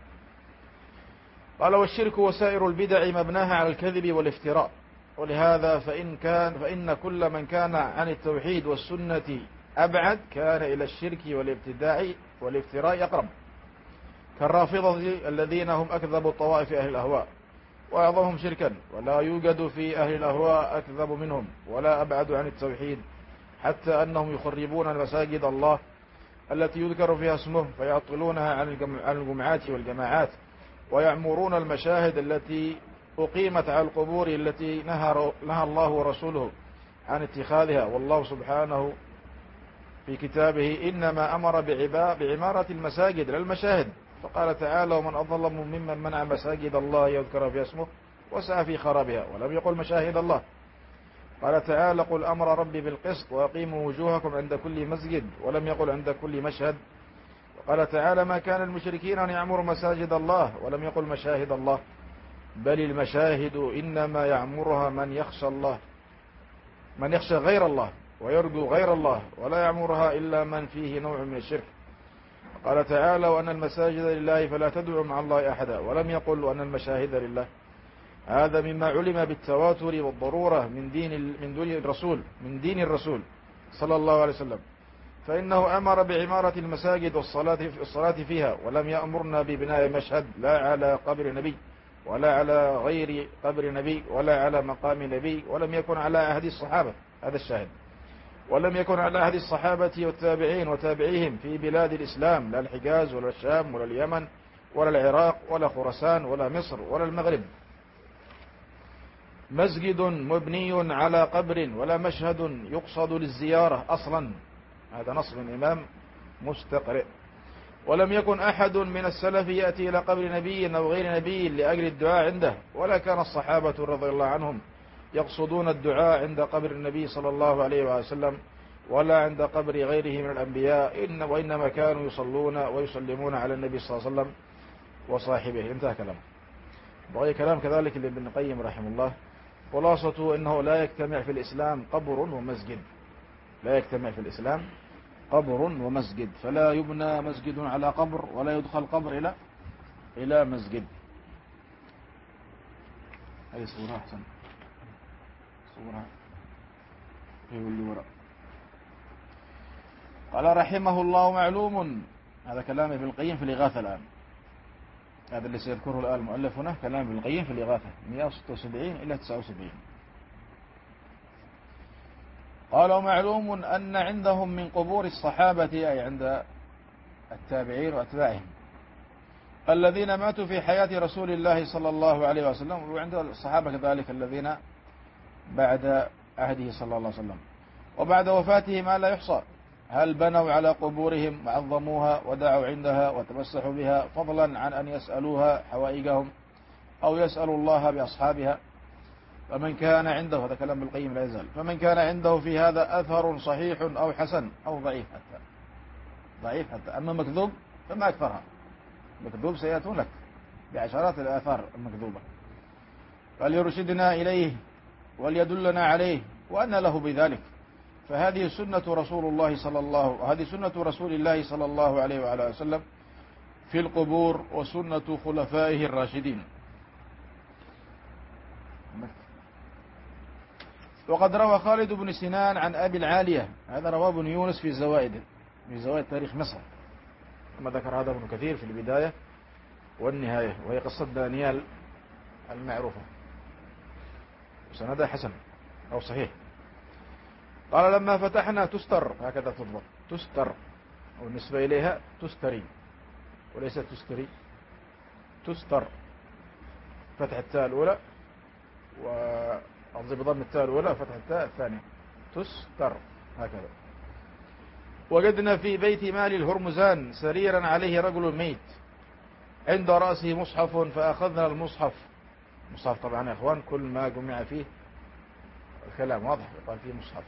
قال والشرك وسائر البدع مبناها على الكذب والافتراء، ولهذا فإن كان فإن كل من كان عن التوحيد والسنة أبعد كان إلى الشرك والابتداع والافتراء أقرب، كالرافضة الذين هم أكذب الطوائف أهل الأهواء وأعظمهم شركا، ولا يوجد في أهل الأهواء أكذب منهم ولا أبعد عن التوحيد، حتى أنهم يخربون المساجد الله التي يذكر فيها اسمه فيعطلونها عن الجمعات والجماعات، ويعمرون المشاهد التي أقيمت على القبور التي نهى, نهى الله ورسوله عن اتخاذها. والله سبحانه في كتابه إنما أمر بعمارة المساجد لا المشاهد، فقال تعالى: ومن أظلم ممن منع مساجد الله يذكر فيها اسمه وسعى في خرابها ولم يقل مشاهد الله. قال تعالى: قل أمر ربي بالقسط وأقيموا وجوهكم عند كل مسجد ولم يقل عند كل مشهد. وقال تعالى: ما كان المشركين أن يعمروا مساجد الله ولم يقل مشاهد الله، بل المشاهد إنما يعمرها من يخشى الله من يخشى غير الله ويرجو غير الله، ولا يعمرها إلا من فيه نوع من الشرك. قال تعالى: وأن المساجد لله فلا تدعوا مع الله أحدا، ولم يقل وأن المشاهد لله. هذا مما علم بالتواتر والضرورة من دين من دين الرسول من دين الرسول صلى الله عليه وسلم، فإنه أمر بعمارة المساجد والصلاة الصلاة فيها، ولم يأمرنا ببناء مشهد لا على قبر نبي ولا على غير قبر نبي ولا على مقام نبي، ولم يكن على عهد الصحابة. هذا الشاهد. ولم يكن على عهد الصحابة والتابعين وتابعيهم في بلاد الإسلام، لا الحجاز ولا الشام ولا اليمن ولا العراق ولا خراسان ولا مصر ولا المغرب، مسجد مبني على قبر ولا مشهد يقصد للزيارة أصلا. هذا نص من إمام مستقرئ. ولم يكن أحد من السلف يأتي إلى قبر نبي أو غير نبي لأجل الدعاء عنده، ولا كان الصحابة رضي الله عنهم يقصدون الدعاء عند قبر النبي صلى الله عليه وسلم ولا عند قبر غيره من الأنبياء، إن وإنما كانوا يصلون ويسلمون على النبي صلى الله عليه وسلم وصاحبه. انتهى كلام. بقي كلام كذلك لابن القيم رحمه الله. خلاصة إنه لا يجتمع في الإسلام قبر ومسجد، لا يجتمع في الإسلام قبر ومسجد، فلا يبنى مسجد على قبر ولا يدخل قبر إلى إلى مسجد. هذه صورة أحسن، صورة في اللي وراء. قال رحمه الله: معلوم. هذا كلام ابن القيم في الإغاثة الآن، هذا اللي سيذكره الآن المؤلف هنا كلام ابن القيم في الإغاثة مئة وستة وسبعين إلى تسعة وسبعين. قال: ومعلوم أن عندهم من قبور الصحابة، أي عند التابعين وأتباعهم الذين ماتوا في حياة رسول الله صلى الله عليه وسلم، وعند الصحابة كذلك الذين بعد عهده صلى الله عليه وسلم وبعد وفاته ما لا يحصى، هل بنوا على قبورهم وعظموها ودعوا عندها وتمسحوا بها، فضلا عن أن يسألوها حوائجهم أو يسألوا الله بأصحابها. فمن كان عنده، هذا كلام القيم لا يزال، فمن كان عنده في هذا أثر صحيح أو حسن أو ضعيف حتى ضعيف حتى أما مكذوب فما أكثرها، مكذوب سيأتون لك بعشرات الآثار المكذوبة، فليرشدنا إليه وليدلنا عليه وأن له بذلك. فهذه سنة رسول الله صلى الله هذه سنة رسول الله صلى الله عليه وعلى وسلم في القبور، وسنة خلفائه الراشدين. وقد روى خالد بن سنان عن أبي العالية، هذا رواه ابن يونس في زوائد في زوائد تاريخ مصر، كما ذكر هذا ابن كثير في البداية والنهاية، وهي قصة دانيال المعروفة، وسندها حسن أو صحيح. قال: لما فتحنا تستر، هكذا تضبط، تستر، والنسبة إليها تستري وليس تستري، تستر، فتح التاء الأولى وأنظر بضم التاء الأولى وفتح التاء الثانية، تستر، هكذا. وجدنا في بيت مال الهرمزان سريرا عليه رجل ميت عند رأسه مصحف، فأخذنا المصحف، مصحف طبعا يا إخوان كل ما جمع فيه الكلام واضح، يقال فيه مصحف،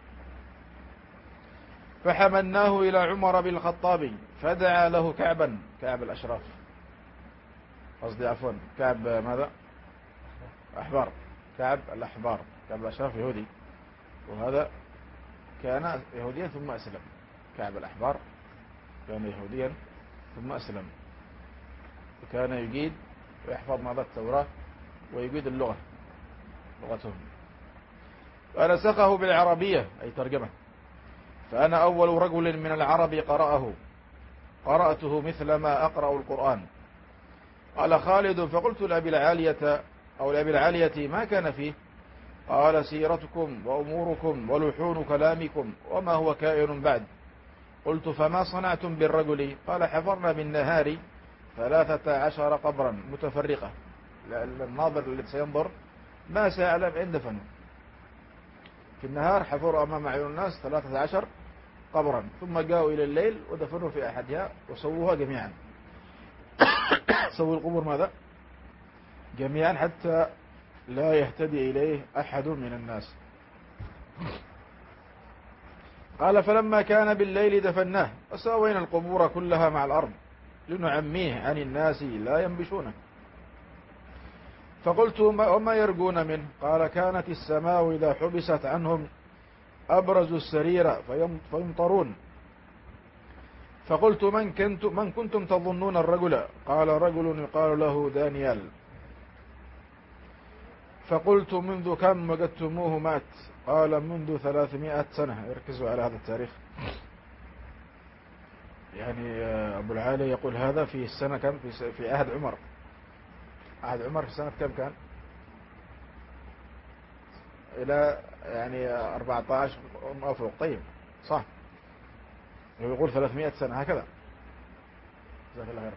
فحملناه إلى عمر بن الخطاب فدعا له كعبا، كعب الأشراف، قصدي عفوا كعب ماذا؟ أحبار، كعب الأحبار، كعب الأشراف يهودي، وهذا كان يهوديا ثم أسلم. كعب الأحبار كان يهوديا ثم أسلم، وكان يجيد ويحفظ ماذا؟ التوراة، ويجيد اللغة، لغتهم، ونسخه بالعربية أي ترجمة. فأنا أول رجل من العرب قرأه، قرأته مثل ما أقرأ القرآن. قال خالد: فقلت لأبي العالية أو لأبي العالية: ما كان فيه؟ قال: سيرتكم وأموركم ولحون كلامكم وما هو كائن بعد. قلت: فما صنعتم بالرجل؟ قال: حفرنا بالنهار ثلاثة عشر قبرا متفرقة. الناظر الذي سينظر ما سيعلم عند فنه. في النهار حفروا أمام عيون الناس ثلاثة عشر قبرا، ثم جاءوا إلى الليل ودفنوا في أحدها وسووها جميعا. سووا القبور ماذا؟ جميعا، حتى لا يهتدي إليه أحد من الناس. قال: فلما كان بالليل دفناه وساوينا القبور كلها مع الأرض لنعميه عن الناس لا ينبشونه. فقلت: وما يرجون منه؟ قال: كانت السماء إذا حبست عنهم أبرزوا السرير فيمطرون. فقلت: من, كنت من كنتم تظنون الرجل؟ قال: رجل يقال له دانيال. فقلت منذ كم وجدتموه مات؟ قال منذ ثلاثمائة سنة. يركزوا على هذا التاريخ. يعني أبو العالي يقول هذا في السنة كم؟ في في عهد عمر. عهد عمر في سنة كم كان؟ إلى يعني أربعة عشر أو فوق. طيب صح، يقول ثلاثمائة سنة هكذا. جزاك الله خير.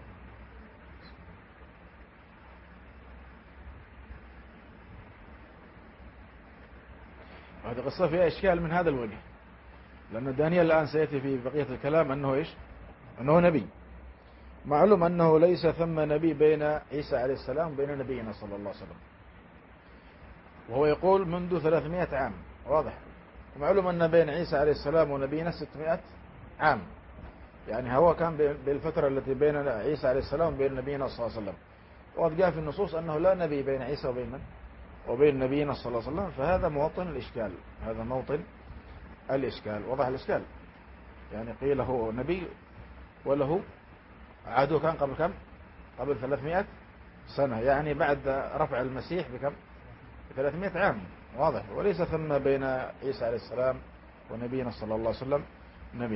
هذه قصة فيها إشكال من هذا الوجه، لأن دانيال الآن سيأتي في بقية الكلام أنه إيش؟ أنه نبي. معلوم أنه ليس ثم نبي بين عيسى عليه السلام وبين نبينا صلى الله عليه وسلم، وهو يقول منذ ثلاثمائة عام. واضح. ومعلوم أن بين عيسى عليه السلام ونبينا ستمائة عام، يعني هو كان بالفترة التي بين عيسى عليه السلام وبين نبينا صلى الله عليه وسلم. وقد جاء في النصوص أنه لا نبي بين عيسى وبين من؟ وبين نبينا صلى الله عليه وسلم. فهذا موطن الإشكال، هذا موطن الإشكال. وضح الإشكال. يعني قيل هو نبي وله عهده كان قبل كم؟ قبل ثلاثمائة سنة، يعني بعد رفع المسيح بكم؟ بثلاثمائة عام. واضح. وليس ثم بين عيسى عليه السلام ونبينا صلى الله عليه وسلم نبي.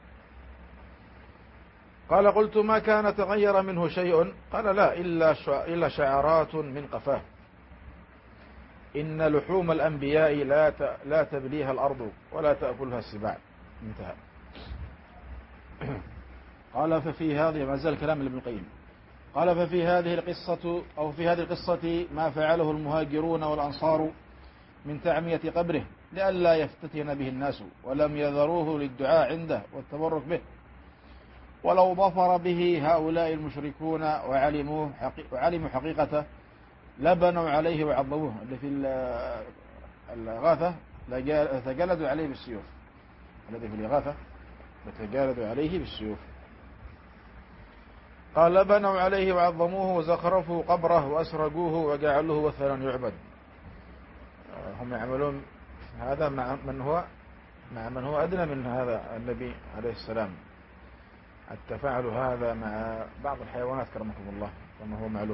قال قلت ما كان تغير منه شيء؟ قال لا، إلا شعرات من قفاه. إن لحوم الأنبياء لا لا تبليها الأرض ولا تأكلها السباع. انتهى. قال ففي هذه، ما زال كلام ابن القيم، قال ففي هذه القصة أو في هذه القصة ما فعله المهاجرون والأنصار من تعمية قبره لئلا يفتتن به الناس، ولم يذروه للدعاء عنده والتبرك به. ولو ظفر به هؤلاء المشركون وعلموا وعلموا حقيقته لبنوا عليه وعظموه. اللي في الإغاثة تجلدوا عليه بالسيوف، الذي في الإغاثة تجلدوا عليه بالسيوف. قال لبنوا عليه وعظموه وزخرفوا قبره وأسرقوه وجعلوه وثنا يعبد. هم يعملون هذا مع من هو مع من هو أدنى من هذا النبي عليه السلام. حتى فعلوا هذا مع بعض الحيوانات كرمكم الله كما هو معلوم.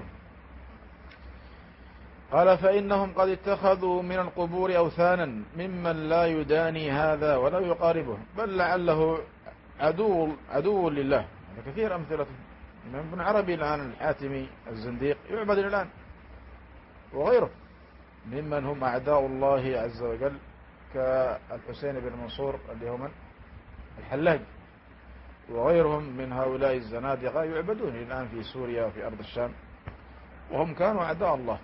قال فإنهم قد اتخذوا من القبور أوثانا ممن لا يداني هذا ولا يقاربه، بل لعله عدو عدو لله. هذا كثير أمثلة. من ابن عربي الآن الحاتمي الزنديق يعبد الآن، وغيره ممن هم أعداء الله عز وجل كالحسين بن منصور اللي هم الحلاج، وغيرهم من هؤلاء الزنادقة يعبدون الآن في سوريا وفي أرض الشام، وهم كانوا أعداء الله.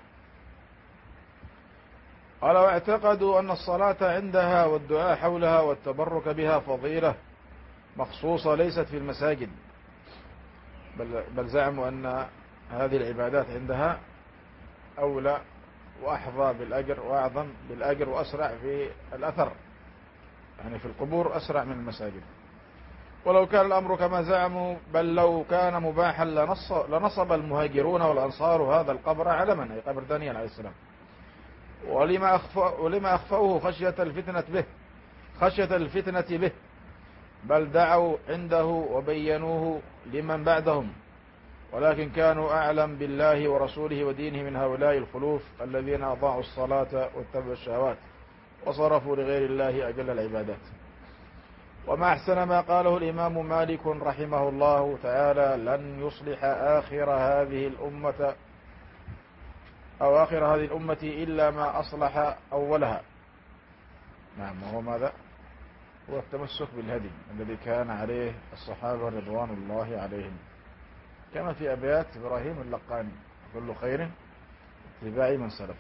قال واعتقدوا أن الصلاة عندها والدعاء حولها والتبرك بها فضيلة مخصوصة ليست في المساجد، بل, بل زعموا أن هذه العبادات عندها أولى وأحظى بالأجر وأعظم بالأجر وأسرع في الأثر، يعني في القبور أسرع من المساجد. ولو كان الأمر كما زعموا بل لو كان مباحا لنصب المهاجرون والأنصار هذا القبر علما، أي قبر دانيال عليه السلام. ولما ولما أخفوه خشية الفتنة به خشية الفتنة به بل دعوا عنده وبينوه لمن بعدهم، ولكن كانوا أعلم بالله ورسوله ودينه من هؤلاء الخلوف الذين أضاعوا الصلاة واتبعوا الشهوات وصرفوا لغير الله أجل العبادات. وما أحسن ما قاله الإمام مالك رحمه الله تعالى لن يصلح آخر هذه الأمة أو آخر هذه الأمة إلا ما أصلح أولها. نعم، وهو ماذا؟ هو التمسك بالهدي الذي كان عليه الصحابة رضوان الله عليهم، كما في أبيات إبراهيم اللقاني كل خير اتباع من سلف.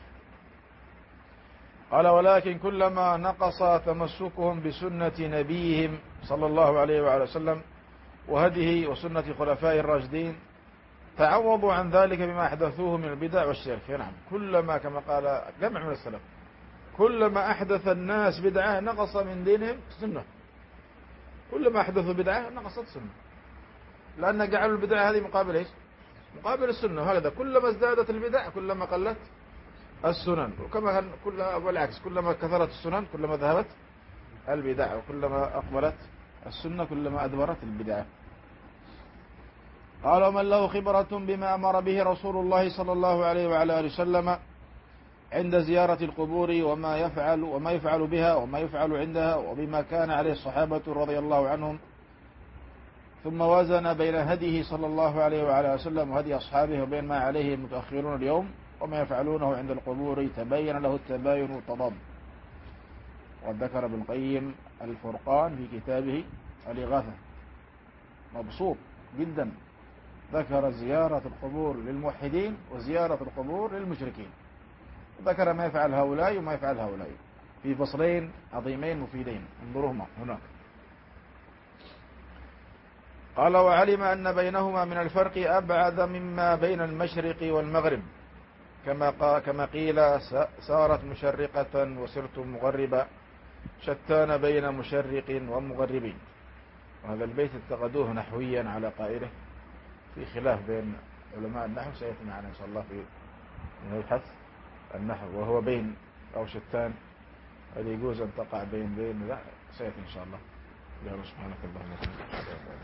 قال ولكن كلما نقص تمسكهم بسنة نبيهم صلى الله عليه وعلى وسلم وهديه وسنة خلفاء الراشدين تعوضوا عن ذلك بما أحدثوه من البدع والشرك. نعم، كلما كما قال جمع من السلف كلما أحدث الناس بدعة نقص من دينهم سنة، كلما أحدثوا بدعة نقصت سنة، لأن جعلوا البدعة هذه مقابل إيش؟ مقابل السنة. هكذا كلما ازدادت البدع كلما قلت السنن، وكما كلما والعكس كلما كثرت السنن كلما ذهبت البدع، وكلما أقبلت السنة كلما أدبرت البدعة. قال ومن له خبرة بما أمر به رسول الله صلى الله عليه وعلى آله وسلم عند زيارة القبور وما يفعل وما يفعل بها وما يفعل عندها وبما كان عليه الصحابة رضي الله عنهم، ثم وازن بين هديه صلى الله عليه وعلى وسلم وهدي أصحابه وبين ما عليه المتأخرون اليوم وما يفعلونه عند القبور، تبين له التباين والتضاد. وقد ذكر ابن القيم الفرقان في كتابه الإغاثة مبسوط جدا، ذكر زيارة القبور للموحدين وزيارة القبور للمشركين، ذكر ما يفعل هؤلاء وما يفعل هؤلاء في فصلين عظيمين مفيدين، انظروهما هناك. قال: وعلم أن بينهما من الفرق أبعد مما بين المشرق والمغرب، كما كما قيل: سارت مشرقة وسرت مغربة، شتان بين مشرق ومغرب. وهذا البيت اتخذوه نحويا على قائله، في خلاف بين علماء النحو سيأتي معنا إن شاء الله في مبحث النحو، وهو بين أو شتان، هذه يجوز أن تقع بين بين لا سيأتي إن شاء الله. يا رب سبحانك اللهم وبحمدك.